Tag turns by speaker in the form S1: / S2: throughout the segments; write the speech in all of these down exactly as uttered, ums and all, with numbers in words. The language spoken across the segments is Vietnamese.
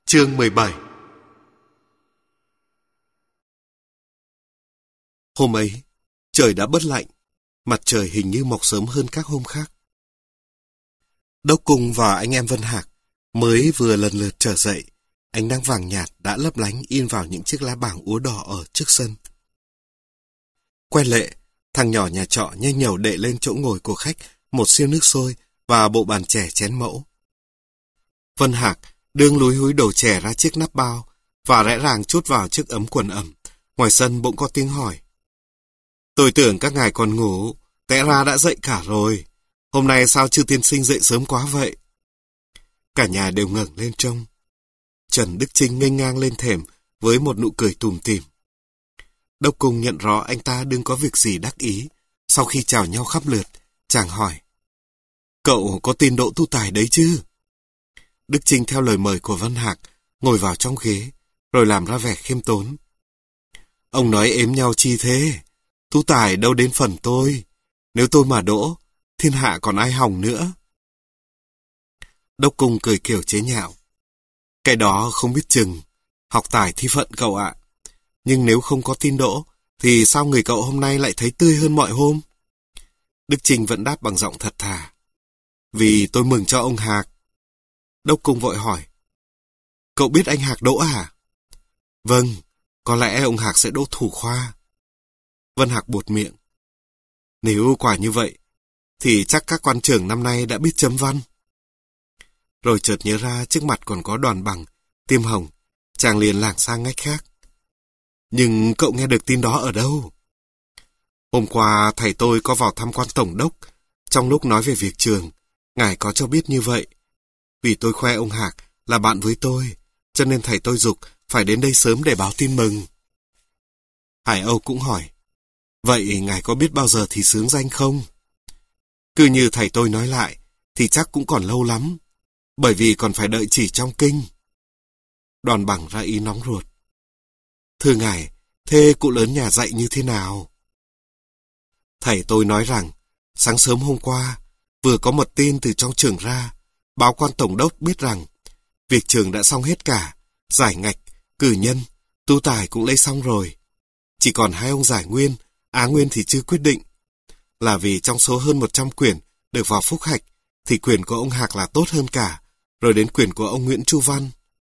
S1: Chương mười bảy. Hôm ấy, trời đã bớt lạnh, mặt trời hình như mọc sớm hơn các hôm khác. Đốc Cung và anh em Vân Hạc mới vừa lần lượt trở dậy, ánh nắng vàng nhạt đã lấp lánh in vào những chiếc lá bảng úa đỏ ở trước sân. Quen lệ, thằng nhỏ nhà trọ nhanh nhẩu đệ lên chỗ ngồi của khách một siêu nước sôi và bộ bàn chè chén mẫu. Vân Hạc đương lúi húi đổ chè ra chiếc nắp bao và rẽ ràng trút vào chiếc ấm quần ẩm. Ngoài sân bỗng có tiếng hỏi. Tôi tưởng các ngài còn ngủ, té ra đã dậy cả rồi. Hôm nay sao chư tiên sinh dậy sớm quá vậy? Cả nhà đều ngẩng lên trông. Trần Đức Chinh nghênh ngang lên thềm với một nụ cười tủm tỉm. Đốc Cung nhận rõ anh ta đừng có việc gì đắc ý. Sau khi chào nhau khắp lượt, chàng hỏi. Cậu có tin Đỗ Tu Tài đấy chứ? Đức Chinh theo lời mời của Vân Hạc, ngồi vào trong ghế, rồi làm ra vẻ khiêm tốn. Ông nói ếm nhau chi thế? Tu Tài đâu đến phần tôi. Nếu tôi mà đỗ, thiên hạ còn ai hòng nữa. Đốc Cung cười kiểu chế nhạo. Cái đó không biết chừng, học tài thi phận cậu ạ. Nhưng nếu không có tin đỗ, thì sao người cậu hôm nay lại thấy tươi hơn mọi hôm? Đức Chinh vẫn đáp bằng giọng thật thà. Vì tôi mừng cho ông Hạc. Đốc Cung vội hỏi. Cậu biết anh Hạc đỗ à? Vâng, có lẽ ông Hạc sẽ đỗ thủ khoa. Vân Hạc buột miệng. Nếu quả như vậy, thì chắc các quan trưởng năm nay đã biết chấm văn. Rồi chợt nhớ ra trước mặt còn có Đoàn Bằng, Tiêm Hồng, chàng liền lảng sang ngách khác. Nhưng cậu nghe được tin đó ở đâu? Hôm qua thầy tôi có vào thăm quan tổng đốc, trong lúc nói về việc trường, ngài có cho biết như vậy. Vì tôi khoe ông Hạc là bạn với tôi, cho nên thầy tôi giục phải đến đây sớm để báo tin mừng. Hải Âu cũng hỏi, vậy ngài có biết bao giờ thì xướng danh không? Cứ như thầy tôi nói lại, thì chắc cũng còn lâu lắm, bởi vì còn phải đợi chỉ trong kinh. Đoàn Bằng ra ý nóng ruột. Thưa ngài, thế cụ lớn nhà dạy như thế nào? Thầy tôi nói rằng, sáng sớm hôm qua, vừa có một tin từ trong trường ra, báo quan tổng đốc biết rằng, việc trường đã xong hết cả, giải ngạch, cử nhân, tu tài cũng lấy xong rồi. Chỉ còn hai ông giải nguyên, á nguyên thì chưa quyết định. Là vì trong số hơn một trăm quyển được vào phúc hạch, thì quyển của ông Hạc là tốt hơn cả, rồi đến quyển của ông Nguyễn Chu Văn.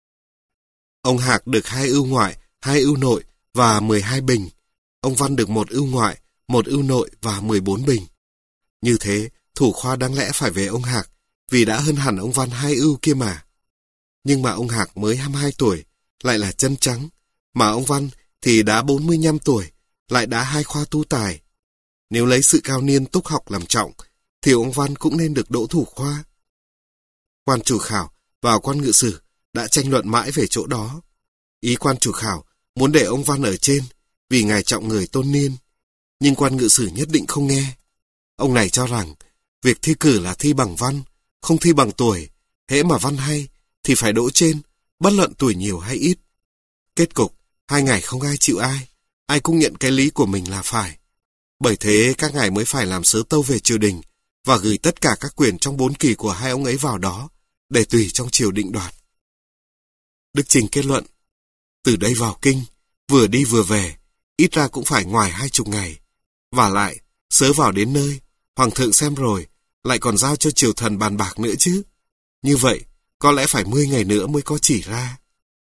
S1: Ông Hạc được hai ưu ngoại, hai ưu nội và mười hai bình. Ông Văn được một ưu ngoại, một ưu nội và mười bốn bình. Như thế, thủ khoa đáng lẽ phải về ông Hạc, vì đã hơn hẳn ông Văn hai ưu kia mà. Nhưng mà ông Hạc mới hai mươi hai tuổi, lại là chân trắng, mà ông Văn thì đã bốn mươi lăm tuổi, lại đã hai khoa tu tài. Nếu lấy sự cao niên túc học làm trọng, thì ông Văn cũng nên được đỗ thủ khoa. Quan chủ khảo và quan ngự sử đã tranh luận mãi về chỗ đó. Ý quan chủ khảo muốn để ông Văn ở trên, vì ngài trọng người tôn niên. Nhưng quan ngự sử nhất định không nghe. Ông này cho rằng, việc thi cử là thi bằng văn, không thi bằng tuổi. Hễ mà văn hay, thì phải đỗ trên, bất luận tuổi nhiều hay ít. Kết cục, hai ngài không ai chịu ai, ai cũng nhận cái lý của mình là phải. Bởi thế các ngài mới phải làm sớ tâu về triều đình, và gửi tất cả các quyền trong bốn kỳ của hai ông ấy vào đó, để tùy trong triều định đoạt. Đức Trình kết luận, từ đây vào kinh, vừa đi vừa về, ít ra cũng phải ngoài hai chục ngày. Và lại, sớ vào đến nơi, hoàng thượng xem rồi, lại còn giao cho triều thần bàn bạc nữa chứ. Như vậy, có lẽ phải mười ngày nữa mới có chỉ ra.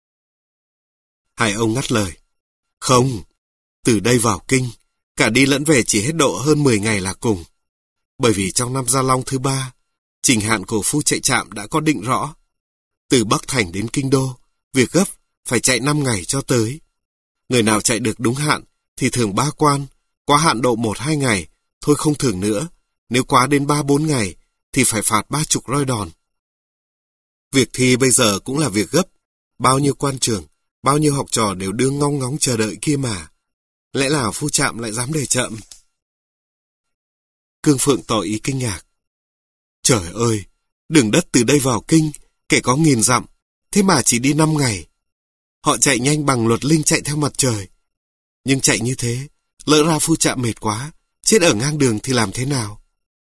S1: Hai ông ngắt lời. Không, từ đây vào kinh, cả đi lẫn về chỉ hết độ hơn mười ngày là cùng. Bởi vì trong năm Gia Long thứ ba, trình hạn của phu chạy trạm đã có định rõ. Từ Bắc Thành đến Kinh Đô, việc gấp phải chạy năm ngày cho tới. Người nào chạy được đúng hạn thì thưởng ba quan, quá hạn độ một hai ngày, thôi không thưởng nữa. Nếu quá đến ba bốn ngày thì phải phạt ba chục roi đòn. Việc thi bây giờ cũng là việc gấp. Bao nhiêu quan trường, bao nhiêu học trò đều đương ngóng ngóng chờ đợi kia mà. Lẽ nào phu trạm lại dám để chậm? Cương Phượng tỏ ý kinh ngạc. Trời ơi, đường đất từ đây vào kinh, kể có nghìn dặm, thế mà chỉ đi năm ngày. Họ chạy nhanh bằng luật linh chạy theo mặt trời. Nhưng chạy như thế, lỡ ra phu trạm mệt quá, chết ở ngang đường thì làm thế nào?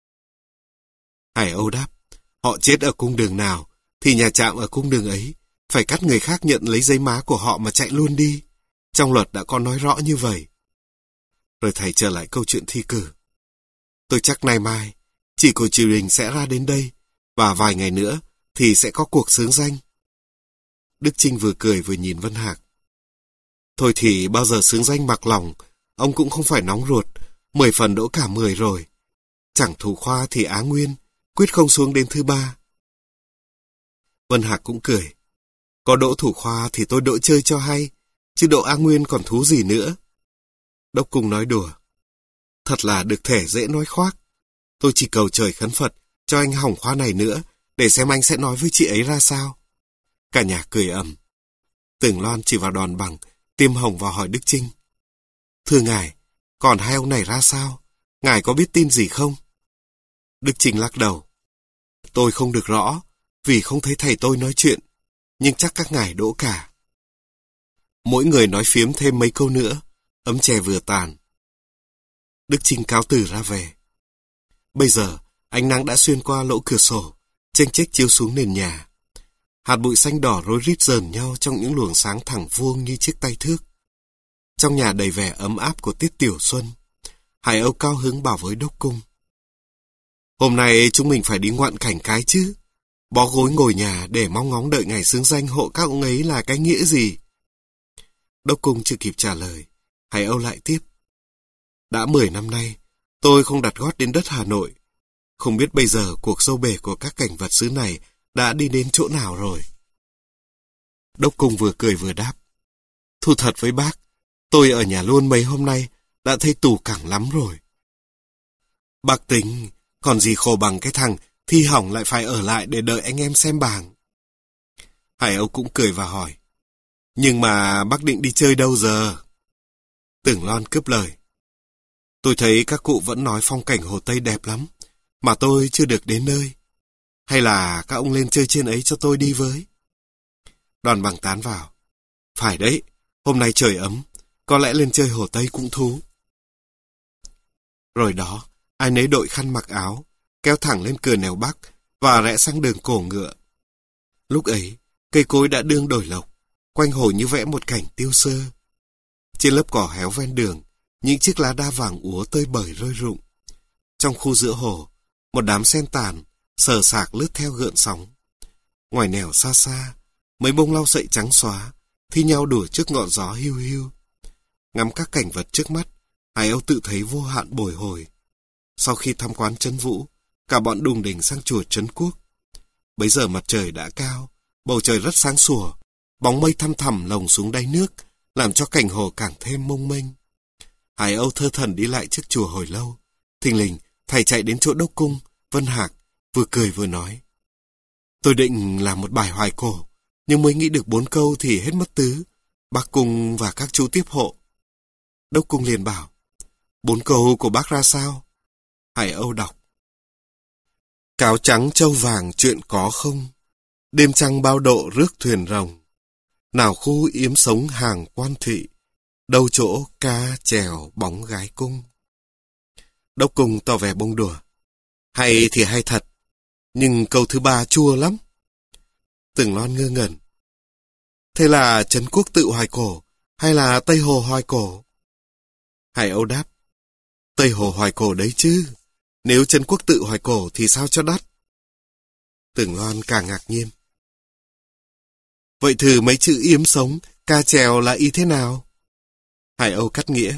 S1: Hải Âu đáp, họ chết ở cung đường nào, thì nhà trạm ở cung đường ấy, phải cắt người khác nhận lấy giấy má của họ mà chạy luôn đi. Trong luật đã có nói rõ như vậy. Rồi thầy trở lại câu chuyện thi cử. Tôi chắc nay mai, chị của Triều Đình sẽ ra đến đây, và vài ngày nữa thì sẽ có cuộc xướng danh. Đức Chinh vừa cười vừa nhìn Vân Hạc. Thôi thì bao giờ xướng danh mặc lòng, ông cũng không phải nóng ruột, mười phần đỗ cả mười rồi. Chẳng thủ khoa thì Á Nguyên, quyết không xuống đến thứ ba. Vân Hạc cũng cười. Có đỗ thủ khoa thì tôi đỗ chơi cho hay, chứ đỗ Á Nguyên còn thú gì nữa. Đốc Cung nói đùa. Thật là được thể dễ nói khoác. Tôi chỉ cầu trời khấn Phật cho anh hỏng khoa này nữa, để xem anh sẽ nói với chị ấy ra sao. Cả nhà cười ầm. Tưởng Loan chỉ vào Đòn Bằng, tiêm hồng vào hỏi Đức Chinh. Thưa ngài, còn hai ông này ra sao? Ngài có biết tin gì không? Đức Chinh lắc đầu. Tôi không được rõ, vì không thấy thầy tôi nói chuyện, nhưng chắc các ngài đỗ cả. Mỗi người nói phiếm thêm mấy câu nữa, ấm chè vừa tàn. Đức Chinh cáo từ ra về. Bây giờ, ánh nắng đã xuyên qua lỗ cửa sổ, chênh chếch chiếu xuống nền nhà. Hạt bụi xanh đỏ rối rít rờn nhau trong những luồng sáng thẳng vuông như chiếc tay thước. Trong nhà đầy vẻ ấm áp của tiết tiểu xuân, Hải Âu cao hứng bảo với Đốc Cung. Hôm nay chúng mình phải đi ngoạn cảnh cái chứ. Bó gối ngồi nhà để mong ngóng đợi ngày xướng danh hộ các ông ấy là cái nghĩa gì? Đốc Cung chưa kịp trả lời, Hải Âu lại tiếp. Đã mười năm nay, tôi không đặt gót đến đất Hà Nội. Không biết bây giờ cuộc sâu bể của các cảnh vật xứ này đã đi đến chỗ nào rồi. Đốc Cung vừa cười vừa đáp. Thu thật với bác, tôi ở nhà luôn mấy hôm nay, đã thấy tù cẳng lắm rồi. Bác tính, còn gì khổ bằng cái thằng thi hỏng lại phải ở lại để đợi anh em xem bảng. Hải Âu cũng cười và hỏi. Nhưng mà bác định đi chơi đâu giờ? Tưởng Loan cướp lời. Tôi thấy các cụ vẫn nói phong cảnh Hồ Tây đẹp lắm, mà tôi chưa được đến nơi. Hay là các ông lên chơi trên ấy cho tôi đi với? Đoàn Bằng tán vào. Phải đấy, hôm nay trời ấm, có lẽ lên chơi Hồ Tây cũng thú. Rồi đó, ai nấy đội khăn mặc áo, kéo thẳng lên cửa nẻo bắc và rẽ sang đường cổ ngựa. Lúc ấy, cây cối đã đương đổi lộc, quanh hồ như vẽ một cảnh tiêu sơ. Trên lớp cỏ héo ven đường, những chiếc lá đa vàng úa tơi bời rơi rụng. Trong khu giữa hồ, một đám sen tàn, sờ sạc lướt theo gợn sóng. Ngoài nẻo xa xa, mấy bông lau sậy trắng xóa, thi nhau đùa trước ngọn gió hiu hiu. Ngắm các cảnh vật trước mắt, Hải Âu tự thấy vô hạn bồi hồi. Sau khi tham quan Trấn Vũ, cả bọn đùng đỉnh sang chùa Trấn Quốc. Bấy giờ mặt trời đã cao, bầu trời rất sáng sủa, bóng mây thăm thẳm lồng xuống đáy nước, làm cho cảnh hồ càng thêm mông mênh. Hải Âu thơ thẩn đi lại trước chùa hồi lâu. Thình lình, thầy chạy đến chỗ Đốc Cung, Vân Hạc, vừa cười vừa nói. Tôi định làm một bài hoài cổ, nhưng mới nghĩ được bốn câu thì hết mất tứ. Bác Cung và các chú tiếp hộ. Đốc Cung liền bảo, bốn câu của bác ra sao? Hải Âu đọc. Cáo trắng châu vàng chuyện có không, đêm trăng bao độ rước thuyền rồng. Nào khu yếm sống hàng quan thị, đâu chỗ ca chèo bóng gái cung. Đốc Cung tỏ vẻ bông đùa. Hay thì hay thật, nhưng câu thứ ba chua lắm. Tưởng Loan ngơ ngẩn. Thế là Trấn Quốc tự hoài cổ, hay là Tây Hồ hoài cổ? Hải Âu đáp. Tây Hồ hoài cổ đấy chứ. Nếu Trấn Quốc tự hoài cổ thì sao cho đắt? Tưởng Loan càng ngạc nhiên. Vậy thử mấy chữ yếm sống, ca chèo là ý thế nào? Hải Âu cắt nghĩa.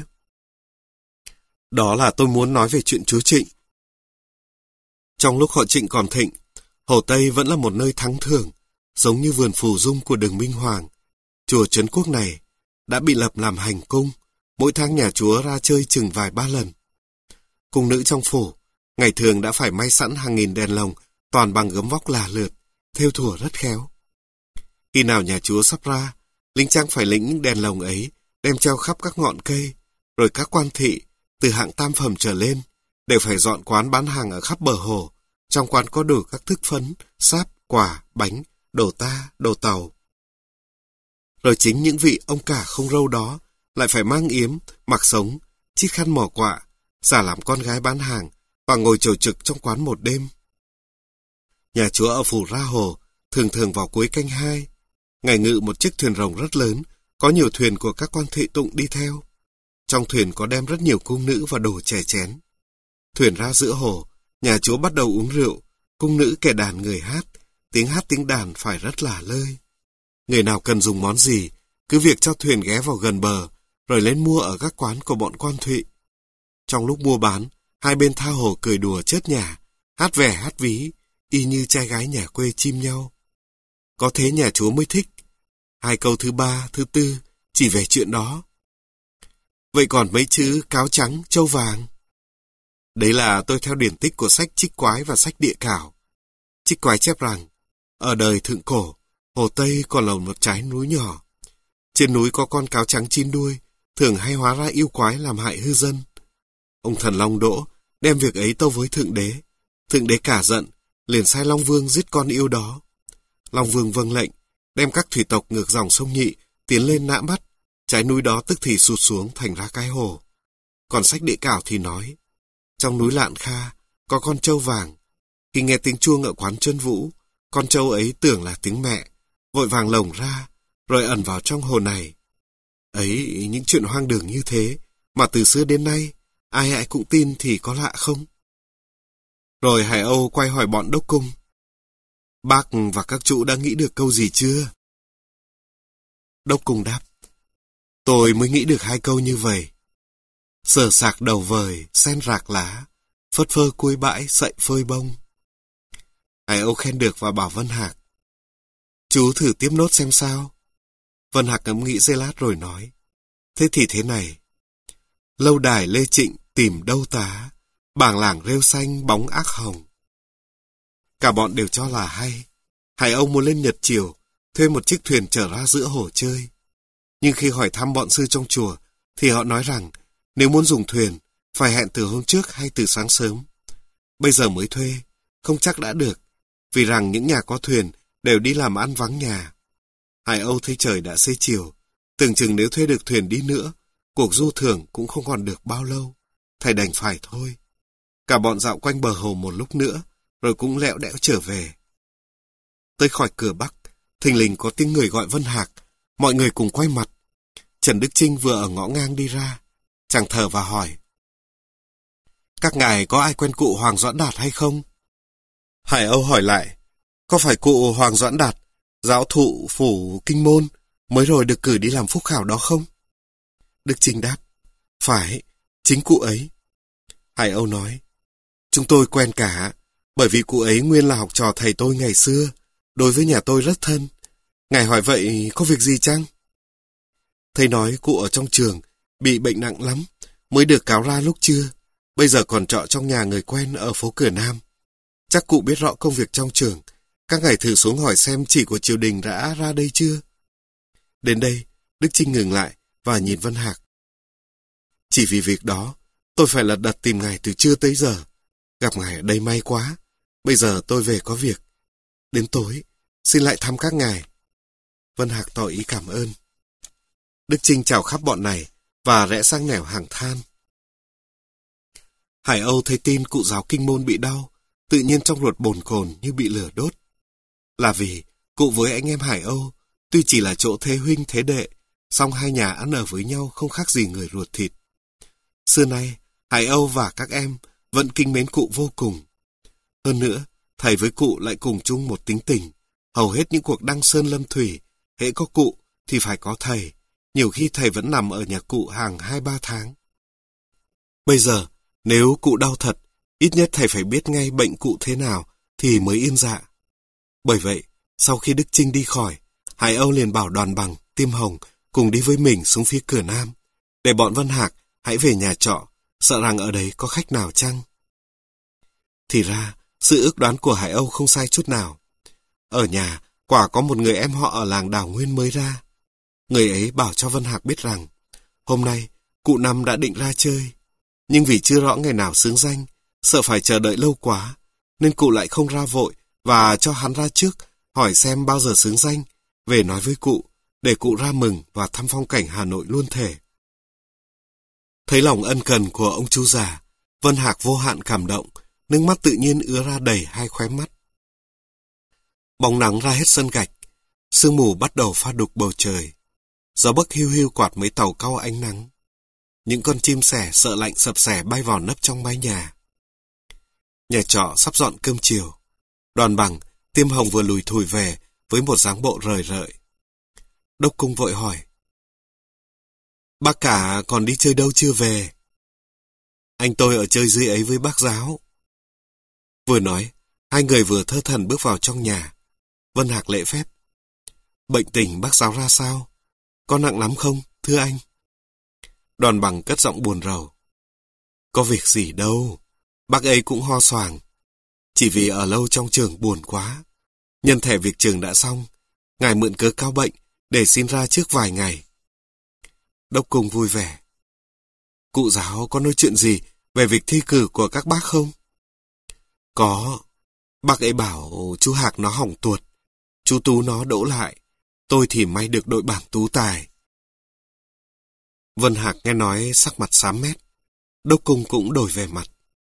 S1: Đó là tôi muốn nói về chuyện chúa Trịnh. Trong lúc họ Trịnh còn thịnh, Hồ Tây vẫn là một nơi thắng thường, giống như vườn phù dung của Đường Minh Hoàng. Chùa Trấn Quốc này đã bị lập làm hành cung, mỗi tháng nhà chúa ra chơi chừng vài ba lần. Cung nữ trong phủ, ngày thường đã phải may sẵn hàng nghìn đèn lồng, toàn bằng gấm vóc là lượt, thêu thùa rất khéo. Khi nào nhà chúa sắp ra, lính trang phải lĩnh những đèn lồng ấy, đem treo khắp các ngọn cây, rồi các quan thị, từ hạng tam phẩm trở lên, đều phải dọn quán bán hàng ở khắp bờ hồ. Trong quán có đủ các thức phấn, sáp, quả, bánh, đồ ta, đồ tàu. Rồi chính những vị ông cả không râu đó lại phải mang yếm, mặc sống, chiếc khăn mỏ quạ, giả làm con gái bán hàng và ngồi chầu trực trong quán một đêm. Nhà chúa ở phủ Ra Hồ thường thường vào cuối canh hai. Ngài ngự một chiếc thuyền rồng rất lớn, có nhiều thuyền của các quan thị tụng đi theo. Trong thuyền có đem rất nhiều cung nữ và đồ chè chén. Thuyền ra giữa hồ, nhà chúa bắt đầu uống rượu, cung nữ kẻ đàn người hát, tiếng hát tiếng đàn phải rất lả lơi. Người nào cần dùng món gì, cứ việc cho thuyền ghé vào gần bờ, rồi lên mua ở các quán của bọn quan thụy. Trong lúc mua bán, hai bên tha hồ cười đùa chớt nhả, hát vẻ hát ví, y như trai gái nhà quê chim nhau. Có thế nhà chúa mới thích. Hai câu thứ ba, thứ tư, chỉ về chuyện đó. Vậy còn mấy chữ cáo trắng, trâu vàng? Đấy là tôi theo điển tích của sách Trích Quái và sách Địa Cảo. Trích Quái chép rằng, ở đời thượng cổ, Hồ Tây còn là một trái núi nhỏ. Trên núi có con cáo trắng chín đuôi, thường hay hóa ra yêu quái làm hại hư dân. Ông thần Long Đỗ đem việc ấy tâu với Thượng Đế. Thượng Đế cả giận, liền sai Long Vương giết con yêu đó. Long Vương vâng lệnh, đem các thủy tộc ngược dòng sông Nhị, tiến lên nã bắt. Trái núi đó tức thì sụt xuống thành ra cái hồ. Còn sách Địa Cảo thì nói, trong núi Lạn Kha có con trâu vàng. Khi nghe tiếng chuông ở quán Chân Vũ, con trâu ấy tưởng là tiếng mẹ, vội vàng lồng ra, rồi ẩn vào trong hồ này. Ấy, những chuyện hoang đường như thế, mà từ xưa đến nay, ai ai cũng tin thì có lạ không? Rồi Hải Âu quay hỏi bọn đốc cung. Bác và các chủ đã nghĩ được câu gì chưa? Đốc cung đáp. Tôi mới nghĩ được hai câu như vậy. Sờ sạc đầu vời, sen rạc lá, phất phơ cuối bãi, sậy phơi bông. Hải Âu khen được và bảo Vân Hạc. Chú thử tiếp nốt xem sao. Vân Hạc ngẫm nghĩ giây lát rồi nói. Thế thì thế này. Lâu đài Lê Trịnh tìm đâu tá, bảng lảng rêu xanh bóng ác hồng. Cả bọn đều cho là hay. Hải Âu muốn lên Nhật Triều, thuê một chiếc thuyền trở ra giữa hồ chơi. Nhưng khi hỏi thăm bọn sư trong chùa, thì họ nói rằng nếu muốn dùng thuyền, phải hẹn từ hôm trước hay từ sáng sớm. Bây giờ mới thuê, không chắc đã được, vì rằng những nhà có thuyền đều đi làm ăn vắng nhà. Hải Âu thấy trời đã xế chiều, tưởng chừng nếu thuê được thuyền đi nữa, cuộc du thưởng cũng không còn được bao lâu, thầy đành phải thôi. Cả bọn dạo quanh bờ hồ một lúc nữa, rồi cũng lẹo đẽo trở về. Tới khỏi cửa Bắc, thình lình có tiếng người gọi Vân Hạc, mọi người cùng quay mặt. Trần Đức Chinh vừa ở ngõ ngang đi ra, chàng thở và hỏi. Các ngài có ai quen cụ Hoàng Doãn Đạt hay không? Hải Âu hỏi lại, có phải cụ Hoàng Doãn Đạt, giáo thụ phủ Kinh Môn, mới rồi được cử đi làm phúc khảo đó không? Đức Chinh đáp, phải, chính cụ ấy. Hải Âu nói, chúng tôi quen cả, bởi vì cụ ấy nguyên là học trò thầy tôi ngày xưa, đối với nhà tôi rất thân. Ngài hỏi vậy có việc gì chăng? Thầy nói cụ ở trong trường, bị bệnh nặng lắm, mới được cáo ra lúc trưa, bây giờ còn trọ trong nhà người quen ở phố Cửa Nam. Chắc cụ biết rõ công việc trong trường, các ngài thử xuống hỏi xem chỉ của triều đình đã ra đây chưa? Đến đây, Đức Chinh ngừng lại và nhìn Vân Hạc. Chỉ vì việc đó, tôi phải lật đật tìm ngài từ trưa tới giờ. Gặp ngài ở đây may quá, bây giờ tôi về có việc. Đến tối, xin lại thăm các ngài. Vân Hạc tỏ ý cảm ơn. Đức Chinh chào khắp bọn này và rẽ sang nẻo hàng than. Hải Âu thấy tin cụ giáo Kinh Môn bị đau, tự nhiên trong ruột bồn cồn như bị lửa đốt. Là vì cụ với anh em Hải Âu, tuy chỉ là chỗ thế huynh thế đệ, song hai nhà ăn ở với nhau không khác gì người ruột thịt. Xưa nay, Hải Âu và các em vẫn kính mến cụ vô cùng. Hơn nữa, thầy với cụ lại cùng chung một tính tình. Hầu hết những cuộc đăng sơn lâm thủy, hễ có cụ thì phải có thầy. Nhiều khi thầy vẫn nằm ở nhà cụ hàng hai ba tháng. Bây giờ, nếu cụ đau thật, ít nhất thầy phải biết ngay bệnh cụ thế nào thì mới yên dạ. Bởi vậy, sau khi Đức Chinh đi khỏi, Hải Âu liền bảo Đoàn Bằng, Tim Hồng cùng đi với mình xuống phía Cửa Nam, để bọn Vân Hạc hãy về nhà trọ, sợ rằng ở đấy có khách nào chăng. Thì ra, sự ước đoán của Hải Âu không sai chút nào. Ở nhà, quả có một người em họ ở làng Đào Nguyên mới ra. Người ấy bảo cho Vân Hạc biết rằng, hôm nay, cụ Năm đã định ra chơi. Nhưng vì chưa rõ ngày nào xướng danh, sợ phải chờ đợi lâu quá, nên cụ lại không ra vội và cho hắn ra trước, hỏi xem bao giờ xướng danh, về nói với cụ, để cụ ra mừng và thăm phong cảnh Hà Nội luôn thể. Thấy lòng ân cần của ông chú già, Vân Hạc vô hạn cảm động, nước mắt tự nhiên ứa ra đầy hai khóe mắt. Bóng nắng ra hết sân gạch, Sương mù bắt đầu pha đục bầu trời. Gió bấc hiu hiu quạt mấy tàu cau ánh nắng. Những con chim sẻ sợ lạnh sập sẻ bay vào nấp trong mái nhà. Nhà trọ sắp dọn cơm chiều. Đoàn Bằng, Tiêm Hồng vừa lùi thủi về với một dáng bộ rời rợi. Đốc Cung vội hỏi. Bác cả còn đi chơi đâu chưa về? Anh tôi ở chơi dưới ấy với bác giáo. Vừa nói, hai người vừa thơ thẩn bước vào trong nhà. Vân Hạc lễ phép. Bệnh tình bác giáo ra sao? Có nặng lắm không, thưa anh? Đoàn Bằng cất giọng buồn rầu. Có việc gì đâu, bác ấy cũng ho xoàng. Chỉ vì ở lâu trong trường buồn quá. Nhân thể việc trường đã xong, ngài mượn cớ cao bệnh để xin ra trước vài ngày. Đốc Cung vui vẻ. Cụ giáo có nói chuyện gì về việc thi cử của các bác không? Có. Bác ấy bảo chú Hạc nó hỏng tuột, chú Tú nó đỗ lại, tôi thì may được đội bảng tú tài. Vân Hạc nghe nói sắc mặt xám mét. Đốc Cung cũng đổi về mặt.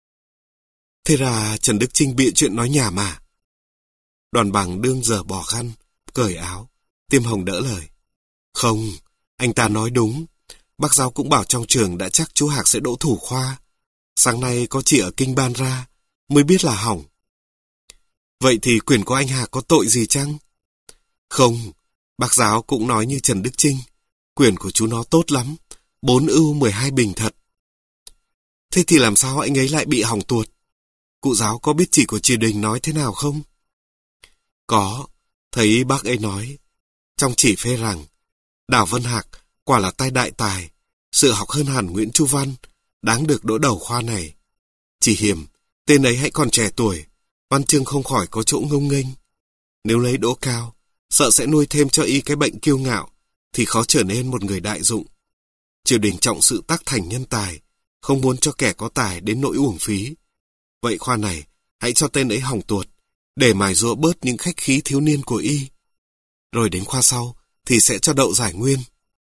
S1: Thế ra Trần Đức Chinh bịa chuyện nói nhảm mà. Đoàn Bằng đương giờ bỏ khăn, cởi áo. Tiêm Hồng đỡ lời. Không, anh ta nói đúng. Bác giáo cũng bảo trong trường đã chắc chú Hạc sẽ đỗ thủ khoa. Sáng nay có chị ở kinh ban ra, mới biết là hỏng. Vậy thì quyền của anh Hạc có tội gì chăng? Không, bác giáo cũng nói như Trần Đức Chinh. Quyền của chú nó tốt lắm, bốn ưu mười hai bình thật. Thế thì làm sao anh ấy lại bị hỏng tuột? Cụ giáo có biết chỉ của triều đình nói thế nào không? Có, thấy bác ấy nói. Trong chỉ phê rằng, Đào Vân Hạc quả là tay đại tài, sự học hơn hẳn Nguyễn Chu Văn, đáng được đỗ đầu khoa này. Chỉ hiểm, tên ấy hãy còn trẻ tuổi, văn chương không khỏi có chỗ ngông nghênh. Nếu lấy đỗ cao, sợ sẽ nuôi thêm cho y cái bệnh kiêu ngạo, thì khó trở nên một người đại dụng. Triều đình trọng sự tác thành nhân tài, không muốn cho kẻ có tài đến nỗi uổng phí. Vậy khoa này, hãy cho tên ấy hỏng tuột, để mài giũa bớt những khách khí thiếu niên của y. Rồi đến khoa sau, thì sẽ cho đậu giải nguyên.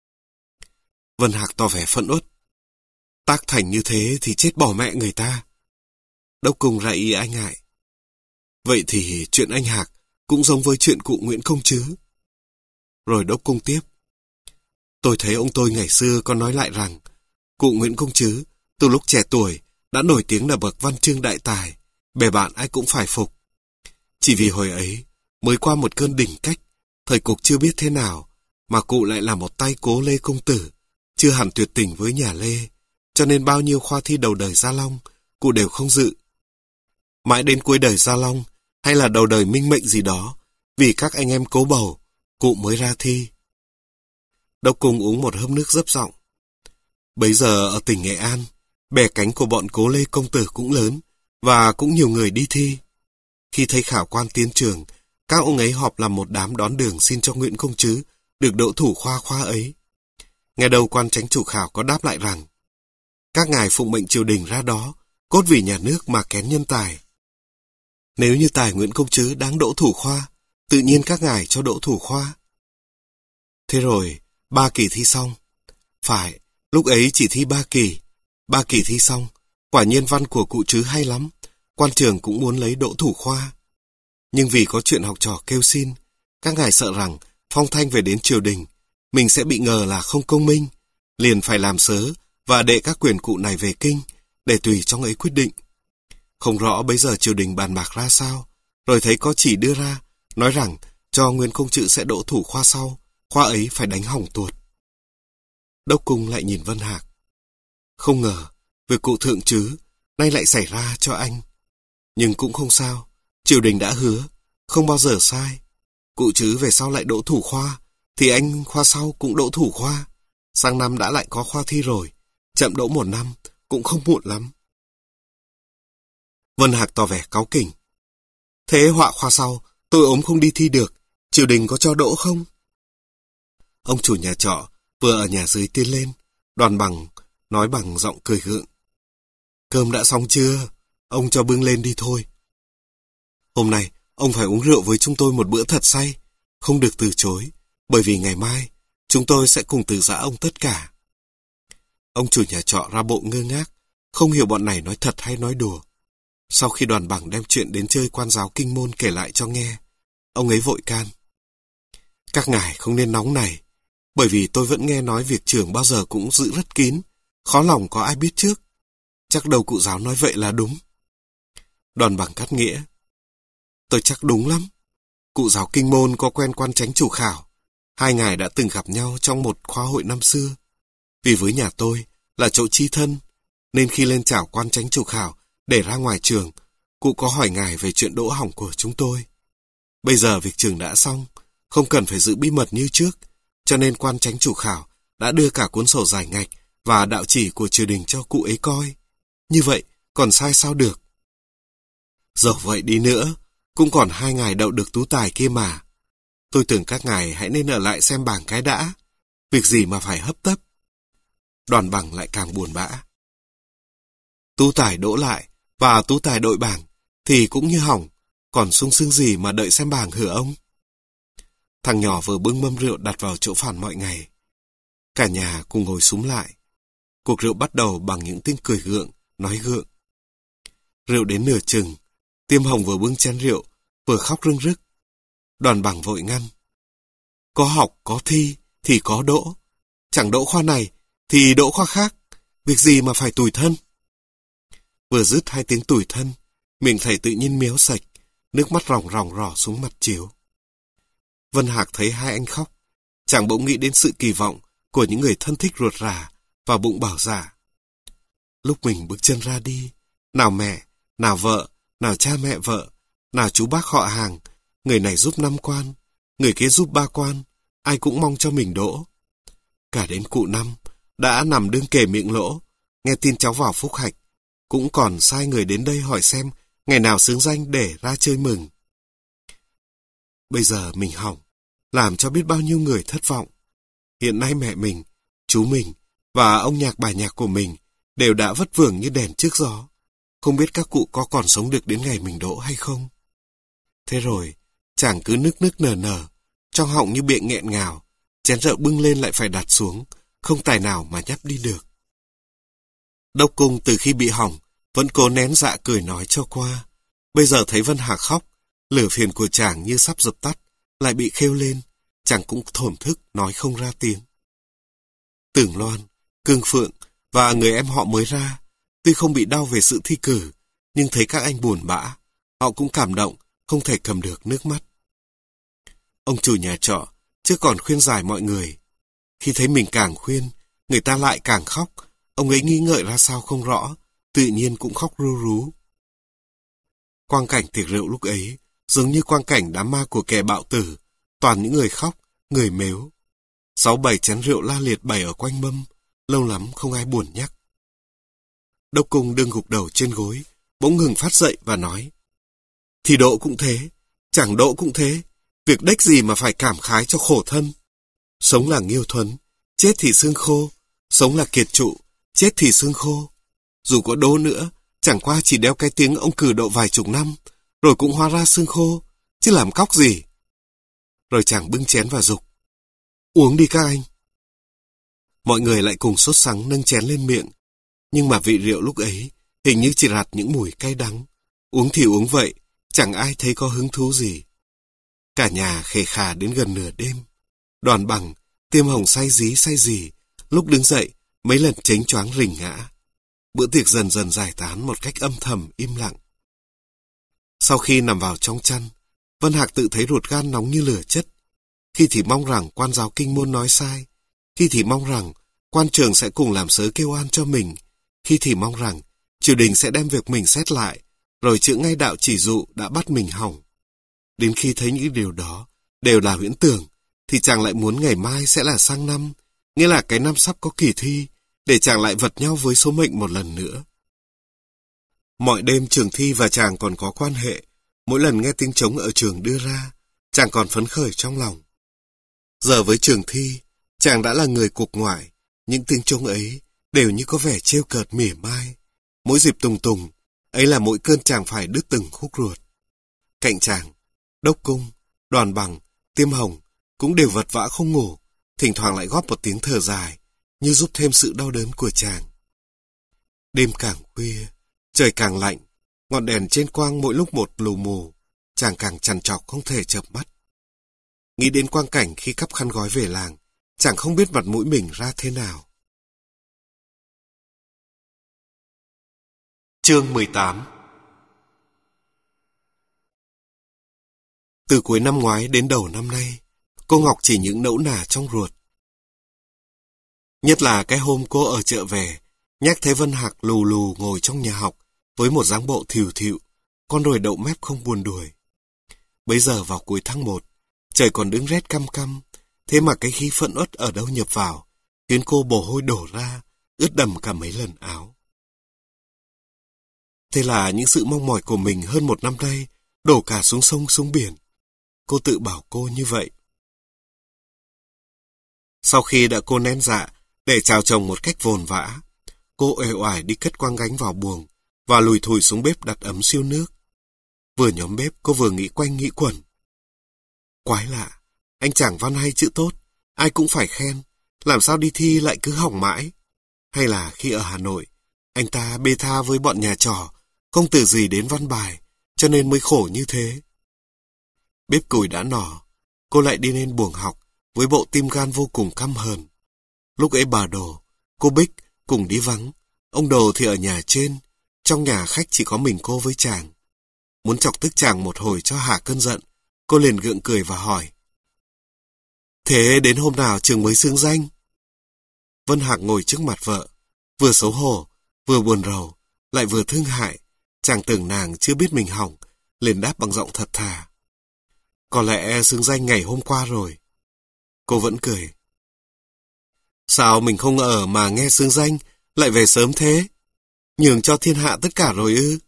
S1: Vân Hạc tỏ vẻ phẫn uất. Tác thành như thế thì chết bỏ mẹ người ta. Đốc Cung ra ý ái ngại. Vậy thì chuyện anh Hạc cũng giống với chuyện cụ Nguyễn Công chứ? Rồi Đốc Cung tiếp. Tôi thấy ông tôi ngày xưa có nói lại rằng cụ Nguyễn Công Trứ từ lúc trẻ tuổi đã nổi tiếng là bậc văn chương đại tài, bè bạn ai cũng phải phục. Chỉ vì hồi ấy mới qua một cơn đỉnh cách, thời cục chưa biết thế nào, mà cụ lại là một tay cố Lê Công Tử, chưa hẳn tuyệt tình với nhà Lê, cho nên bao nhiêu khoa thi đầu đời Gia Long, cụ đều không dự. Mãi đến cuối đời Gia Long, hay là đầu đời Minh Mệnh gì đó, vì các anh em cố bầu, cụ mới ra thi. Đốc Cung uống một hớp nước dấp giọng. Bấy giờ ở tỉnh Nghệ An, bè cánh của bọn cố Lê Công Tử cũng lớn, và cũng nhiều người đi thi. Khi thấy khảo quan tiến trường, các ông ấy họp làm một đám đón đường xin cho Nguyễn Công Trứ được đỗ thủ khoa khoa ấy. Nghe đầu quan chánh chủ khảo có đáp lại rằng, các ngài phụng mệnh triều đình ra đó, cốt vì nhà nước mà kén nhân tài. Nếu như tài Nguyễn Công Trứ đáng đỗ thủ khoa, tự nhiên các ngài cho đỗ thủ khoa. Thế rồi, ba kỳ thi xong. Phải, lúc ấy chỉ thi ba kỳ. Ba kỳ thi xong, quả nhiên văn của cụ Trứ hay lắm, quan trường cũng muốn lấy đỗ thủ khoa. Nhưng vì có chuyện học trò kêu xin, các ngài sợ rằng phong thanh về đến triều đình, mình sẽ bị ngờ là không công minh, liền phải làm sớ và đệ các quyền cụ này về kinh, để tùy trong ấy quyết định. Không rõ bây giờ triều đình bàn bạc ra sao, rồi thấy có chỉ đưa ra, nói rằng cho Nguyễn Công Trứ sẽ đỗ thủ khoa sau, khoa ấy phải đánh hỏng tuột. Đốc Cung lại nhìn Vân Hạc. Không ngờ, việc cụ thượng Trứ nay lại xảy ra cho anh. Nhưng cũng không sao, triều đình đã hứa, không bao giờ sai. Cụ Trứ về sau lại đỗ thủ khoa, thì anh khoa sau cũng đỗ thủ khoa. Sang năm đã lại có khoa thi rồi, chậm đỗ một năm cũng không muộn lắm. Vân Hạc tỏ vẻ cáu kỉnh. Thế họa khoa sau, tôi ốm không đi thi được, triều đình có cho đỗ không? Ông chủ nhà trọ vừa ở nhà dưới tiến lên, Đoàn Bằng nói bằng giọng cười gượng. Cơm đã xong chưa? Ông cho bưng lên đi thôi. Hôm nay, ông phải uống rượu với chúng tôi một bữa thật say, không được từ chối, bởi vì ngày mai, chúng tôi sẽ cùng từ giã ông tất cả. Ông chủ nhà trọ ra bộ ngơ ngác, không hiểu bọn này nói thật hay nói đùa. Sau khi Đoàn Bằng đem chuyện đến chơi quan giáo kinh môn kể lại cho nghe, ông ấy vội can. Các ngài không nên nóng này, bởi vì tôi vẫn nghe nói việc trường bao giờ cũng giữ rất kín, khó lòng có ai biết trước. Chắc đâu cụ giáo nói vậy là đúng. Đoàn Bằng cắt nghĩa. Tôi chắc đúng lắm. Cụ giáo Kinh Môn có quen quan chánh chủ khảo. Hai ngài đã từng gặp nhau trong một khóa hội năm xưa. Vì với nhà tôi là chỗ chi thân, nên khi lên chào quan chánh chủ khảo để ra ngoài trường, cụ có hỏi ngài về chuyện đỗ hỏng của chúng tôi. Bây giờ việc trường đã xong, không cần phải giữ bí mật như trước, cho nên quan chánh chủ khảo đã đưa cả cuốn sổ giải ngạch và đạo chỉ của triều đình cho cụ ấy coi. Như vậy, còn sai sao được? Dẫu vậy đi nữa, cũng còn hai ngài đậu được tú tài kia mà. Tôi tưởng các ngài hãy nên ở lại xem bảng cái đã. Việc gì mà phải hấp tấp. Đoàn Bằng lại càng buồn bã. Tú tài đỗ lại và tú tài đội bảng thì cũng như hỏng, còn sung sướng gì mà đợi xem bảng hả ông? Thằng nhỏ vừa bưng mâm rượu đặt vào chỗ phản mọi ngày. Cả nhà cùng ngồi súm lại. Cuộc rượu bắt đầu bằng những tiếng cười gượng, nói gượng. Rượu đến nửa chừng, Tiêm Hồng vừa bưng chén rượu, vừa khóc rưng rức. Đoàn Bằng vội ngăn. Có học, có thi, thì có đỗ. Chẳng đỗ khoa này, thì đỗ khoa khác. Việc gì mà phải tủi thân? Vừa dứt hai tiếng tủi thân, miệng thầy tự nhiên méo sạch, nước mắt ròng ròng rỏ xuống mặt chiếu. Vân Hạc thấy hai anh khóc, chàng bỗng nghĩ đến sự kỳ vọng của những người thân thích ruột rà và bụng bảo dạ. Lúc mình bước chân ra đi, nào mẹ, nào vợ, nào cha mẹ vợ, nào chú bác họ hàng, người này giúp năm quan, người kia giúp ba quan, ai cũng mong cho mình đỗ. Cả đến cụ Năm, đã nằm đương kề miệng lỗ, nghe tin cháu vào phúc hạnh, cũng còn sai người đến đây hỏi xem ngày nào xướng danh để ra chơi mừng. Bây giờ mình hỏng, làm cho biết bao nhiêu người thất vọng. Hiện nay mẹ mình, chú mình và ông nhạc bà nhạc của mình đều đã vất vưởng như đèn trước gió. Không biết các cụ có còn sống được đến ngày mình đỗ hay không. Thế rồi, chàng cứ nức nức nở nở, trong họng như miệng nghẹn ngào, chén rượu bưng lên lại phải đặt xuống, không tài nào mà nhấp đi được. Đốc Cung từ khi bị hỏng, vẫn cố nén dạ cười nói cho qua. Bây giờ thấy Vân Hạc khóc, lửa phiền của chàng như sắp dập tắt, lại bị khêu lên, chàng cũng thổn thức nói không ra tiếng. Tưởng Loan, Cương Phượng và người em họ mới ra, tuy không bị đau về sự thi cử, nhưng thấy các anh buồn bã, họ cũng cảm động, không thể cầm được nước mắt. Ông chủ nhà trọ chưa còn khuyên giải mọi người. Khi thấy mình càng khuyên, người ta lại càng khóc, ông ấy nghĩ ngợi ra sao không rõ, tự nhiên cũng khóc ru rú. Quang cảnh tiệc rượu lúc ấy giống như quang cảnh đám ma của kẻ bạo tử, toàn những người khóc, người mếu. Sáu bảy chén rượu la liệt bày ở quanh mâm, lâu lắm không ai buồn nhắc. Đốc Cung đương gục đầu trên gối, bỗng ngừng phát dậy và nói: Thì đỗ cũng thế, chẳng đỗ cũng thế, việc đếch gì mà phải cảm khái cho khổ thân. Sống là nghiêu thuấn, chết thì xương khô, sống là kiệt trụ, chết thì xương khô. Dù có đỗ nữa, chẳng qua chỉ đeo cái tiếng ông cử độ vài chục năm, rồi cũng hóa ra xương khô, chứ làm cóc gì. Rồi chàng bưng chén và dục: Uống đi các anh. Mọi người lại cùng sốt sắng nâng chén lên miệng, nhưng mà vị rượu lúc ấy hình như chỉ rạt những mùi cay đắng. Uống thì uống vậy, chẳng ai thấy có hứng thú gì. Cả nhà khề khà đến gần nửa đêm. Đoàn Bằng, Tiêm Hồng say dí say dì, lúc đứng dậy mấy lần chếnh choáng rình ngã. Bữa tiệc dần dần giải tán một cách âm thầm im lặng. Sau khi nằm vào trong chăn, Vân Hạc tự thấy ruột gan nóng như lửa chất. Khi thì mong rằng quan giáo Kinh Môn nói sai, khi thì mong rằng quan trường sẽ cùng làm sớ kêu oan cho mình, khi thì mong rằng triều đình sẽ đem việc mình xét lại, rồi chữ ngay đạo chỉ dụ đã bắt mình hỏng. Đến khi thấy những điều đó đều là huyễn tưởng, thì chàng lại muốn ngày mai sẽ là sang năm, nghĩa là cái năm sắp có kỳ thi, để chàng lại vật nhau với số mệnh một lần nữa. Mọi đêm trường thi và chàng còn có quan hệ, mỗi lần nghe tiếng trống ở trường đưa ra, chàng còn phấn khởi trong lòng. Giờ với trường thi, chàng đã là người cục ngoại, những tiếng trống ấy đều như có vẻ trêu cợt mỉa mai. Mỗi dịp tùng tùng, ấy là mỗi cơn chàng phải đứt từng khúc ruột. Cạnh chàng, Đốc Cung, Đoàn Bằng, Tiêm Hồng cũng đều vật vã không ngủ, thỉnh thoảng lại góp một tiếng thở dài, như giúp thêm sự đau đớn của chàng. Đêm càng khuya, trời càng lạnh, ngọn đèn trên quang mỗi lúc một lù mù, chàng càng trằn trọc không thể chợp mắt. Nghĩ đến quang cảnh khi cắp khăn gói về làng, chẳng không biết mặt mũi mình ra thế nào. Chương mười tám. Từ cuối năm ngoái đến đầu năm nay, cô Ngọc chỉ những nẫu nà trong ruột. Nhất là cái hôm cô ở chợ về, nhắc thấy Vân Hạc lù lù ngồi trong nhà học với một dáng bộ thìu thịu, con ruồi đậu mép không buồn đuổi. Bấy giờ vào cuối tháng một, trời còn đứng rét căm căm, thế mà cái khí phẫn uất ở đâu nhập vào, khiến cô mồ hôi đổ ra, ướt đầm cả mấy lần áo. Thế là những sự mong mỏi của mình hơn một năm nay đổ cả xuống sông xuống biển. Cô tự bảo cô như vậy. Sau khi đã cô nén dạ để chào chồng một cách vồn vã, cô uể oải đi cất quang gánh vào buồng và lùi thủi xuống bếp đặt ấm siêu nước. Vừa nhóm bếp cô vừa nghĩ quanh nghĩ quẩn. Quái lạ, anh chàng văn hay chữ tốt, ai cũng phải khen, làm sao đi thi lại cứ hỏng mãi? Hay là khi ở Hà Nội, anh ta bê tha với bọn nhà trò, không từ gì đến văn bài, cho nên mới khổ như thế. Bếp củi đã nỏ, cô lại đi lên buồng học với bộ tim gan vô cùng căm hờn. Lúc ấy bà Đồ, cô Bích cùng đi vắng, ông Đồ thì ở nhà trên, trong nhà khách chỉ có mình cô với chàng. Muốn chọc tức chàng một hồi cho hả cơn giận, cô liền gượng cười và hỏi. Thế đến hôm nào trường mới xướng danh? Vân Hạc ngồi trước mặt vợ, vừa xấu hổ, vừa buồn rầu, lại vừa thương hại. Chàng tưởng nàng chưa biết mình hỏng, liền đáp bằng giọng thật thà. Có lẽ xướng danh ngày hôm qua rồi. Cô vẫn cười. Sao mình không ở mà nghe xướng danh, lại về sớm thế? Nhường cho thiên hạ tất cả rồi ư?